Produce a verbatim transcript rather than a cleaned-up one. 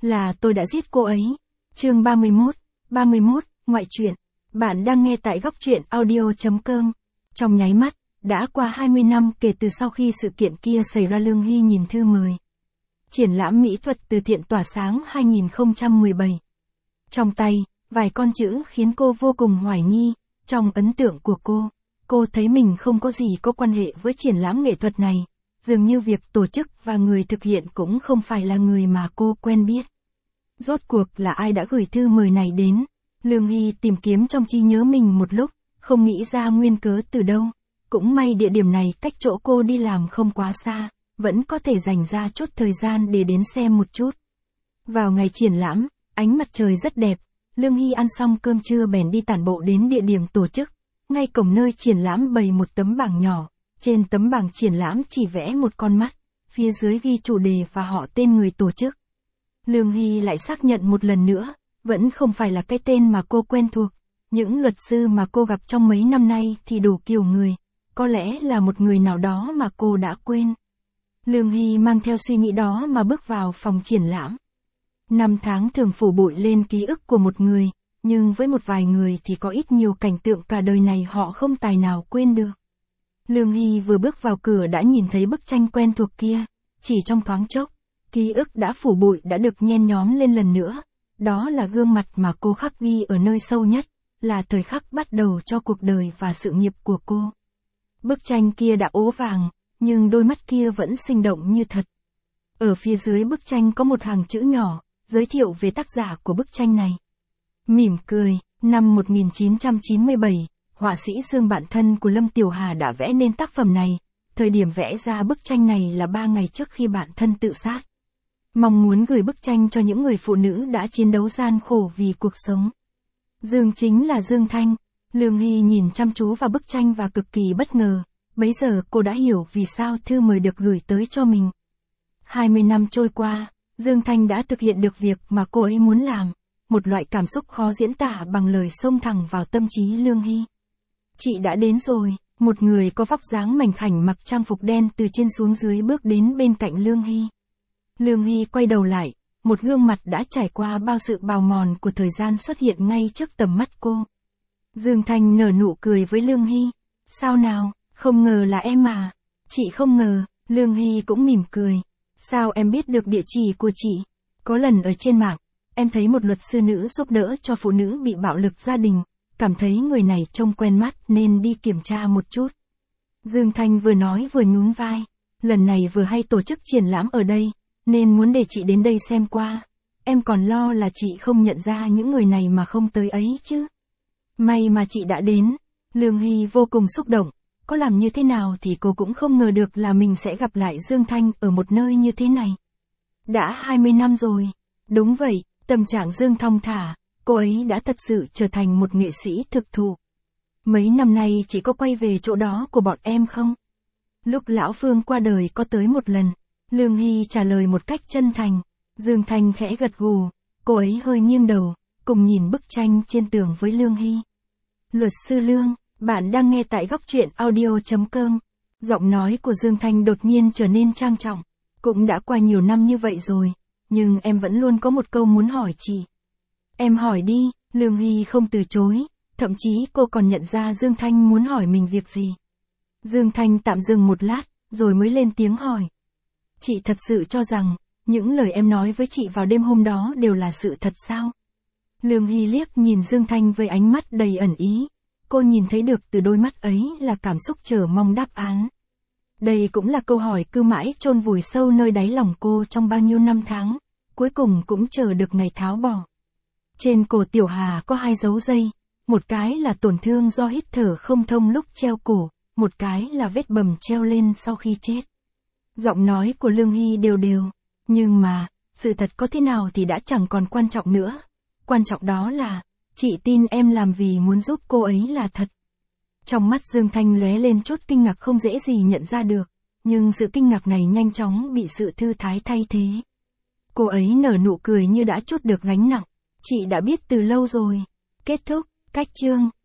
là tôi đã giết cô ấy. Chương ba mươi mốt, ba mươi mốt, ngoại truyện. Bạn đang nghe tại góc truyện audio chấm com. Trong nháy mắt, đã qua hai mươi năm kể từ sau khi sự kiện kia xảy ra. Lương Hy nhìn thư mời. Triển lãm mỹ thuật từ thiện tỏa sáng hai không một bảy. Trong tay, vài con chữ khiến cô vô cùng hoài nghi. Trong ấn tượng của cô, cô thấy mình không có gì có quan hệ với triển lãm nghệ thuật này. Dường như việc tổ chức và người thực hiện cũng không phải là người mà cô quen biết. Rốt cuộc là ai đã gửi thư mời này đến? Lương Hy tìm kiếm trong trí nhớ mình một lúc, không nghĩ ra nguyên cớ từ đâu. Cũng may địa điểm này cách chỗ cô đi làm không quá xa, vẫn có thể dành ra chút thời gian để đến xem một chút. Vào ngày triển lãm, ánh mặt trời rất đẹp, Lương Hy ăn xong cơm trưa bèn đi tản bộ đến địa điểm tổ chức. Ngay cổng nơi triển lãm bày một tấm bảng nhỏ, trên tấm bảng triển lãm chỉ vẽ một con mắt, phía dưới ghi chủ đề và họ tên người tổ chức. Lương Hy lại xác nhận một lần nữa, vẫn không phải là cái tên mà cô quen thuộc. Những luật sư mà cô gặp trong mấy năm nay thì đủ kiểu người, có lẽ là một người nào đó mà cô đã quên. Lương Hy mang theo suy nghĩ đó mà bước vào phòng triển lãm. Năm tháng thường phủ bụi lên ký ức của một người, nhưng với một vài người thì có ít nhiều cảnh tượng cả đời này họ không tài nào quên được. Lương Hy vừa bước vào cửa đã nhìn thấy bức tranh quen thuộc kia, chỉ trong thoáng chốc, ký ức đã phủ bụi đã được nhen nhóm lên lần nữa. Đó là gương mặt mà cô khắc ghi ở nơi sâu nhất, là thời khắc bắt đầu cho cuộc đời và sự nghiệp của cô. Bức tranh kia đã ố vàng, nhưng đôi mắt kia vẫn sinh động như thật. Ở phía dưới bức tranh có một hàng chữ nhỏ, giới thiệu về tác giả của bức tranh này. Mỉm cười, năm một nghìn chín trăm chín mươi bảy, họa sĩ Dương bạn thân của Lâm Tiểu Hà đã vẽ nên tác phẩm này. Thời điểm vẽ ra bức tranh này là ba ngày trước khi bạn thân tự sát. Mong muốn gửi bức tranh cho những người phụ nữ đã chiến đấu gian khổ vì cuộc sống. Dương chính là Dương Thanh. Lương Hy nhìn chăm chú vào bức tranh và cực kỳ bất ngờ. Bấy giờ cô đã hiểu vì sao thư mời được gửi tới cho mình. hai mươi năm trôi qua, Dương Thanh đã thực hiện được việc mà cô ấy muốn làm. Một loại cảm xúc khó diễn tả bằng lời xông thẳng vào tâm trí Lương Hy. Chị đã đến rồi. Một người có vóc dáng mảnh khảnh mặc trang phục đen từ trên xuống dưới bước đến bên cạnh Lương Hy. Lương Hy quay đầu lại, một gương mặt đã trải qua bao sự bào mòn của thời gian xuất hiện ngay trước tầm mắt cô. Dương Thanh nở nụ cười với Lương Hy. Sao nào, không ngờ là em à? Chị không ngờ. Lương Hy cũng mỉm cười. Sao em biết được địa chỉ của chị? Có lần ở trên mạng, em thấy một luật sư nữ giúp đỡ cho phụ nữ bị bạo lực gia đình. Cảm thấy người này trông quen mắt nên đi kiểm tra một chút. Dương Thanh vừa nói vừa nhún vai. Lần này vừa hay tổ chức triển lãm ở đây, nên muốn để chị đến đây xem qua. Em còn lo là chị không nhận ra những người này mà không tới ấy chứ. May mà chị đã đến. Lương Hy vô cùng xúc động. Có làm như thế nào thì cô cũng không ngờ được là mình sẽ gặp lại Dương Thanh ở một nơi như thế này. Đã hai mươi năm rồi. Đúng vậy, tâm trạng Dương thong thả. Cô ấy đã thật sự trở thành một nghệ sĩ thực thụ. Mấy năm nay chị có quay về chỗ đó của bọn em không? Lúc Lão Phương qua đời có tới một lần. Lương Hy trả lời một cách chân thành. Dương Thanh khẽ gật gù. Cô ấy hơi nghiêng đầu, cùng nhìn bức tranh trên tường với Lương Hy. Luật sư Lương, bạn đang nghe tại góc truyện audio chấm com. Giọng nói của Dương Thanh đột nhiên trở nên trang trọng. Cũng đã qua nhiều năm như vậy rồi, nhưng em vẫn luôn có một câu muốn hỏi chị. Em hỏi đi. Lương Hy không từ chối, thậm chí cô còn nhận ra Dương Thanh muốn hỏi mình việc gì. Dương Thanh tạm dừng một lát, rồi mới lên tiếng hỏi. Chị thật sự cho rằng, những lời em nói với chị vào đêm hôm đó đều là sự thật sao? Lương Hy liếc nhìn Dương Thanh với ánh mắt đầy ẩn ý. Cô nhìn thấy được từ đôi mắt ấy là cảm xúc chờ mong đáp án. Đây cũng là câu hỏi cứ mãi chôn vùi sâu nơi đáy lòng cô trong bao nhiêu năm tháng, cuối cùng cũng chờ được ngày tháo bỏ. Trên cổ Tiểu Hà có hai dấu dây, một cái là tổn thương do hít thở không thông lúc treo cổ, một cái là vết bầm treo lên sau khi chết. Giọng nói của Lương Hy đều đều, nhưng mà, sự thật có thế nào thì đã chẳng còn quan trọng nữa. Quan trọng đó là, chị tin em làm vì muốn giúp cô ấy là thật. Trong mắt Dương Thanh lóe lên chút kinh ngạc không dễ gì nhận ra được, nhưng sự kinh ngạc này nhanh chóng bị sự thư thái thay thế. Cô ấy nở nụ cười như đã trút được gánh nặng. Chị đã biết từ lâu rồi. Kết thúc, cách chương.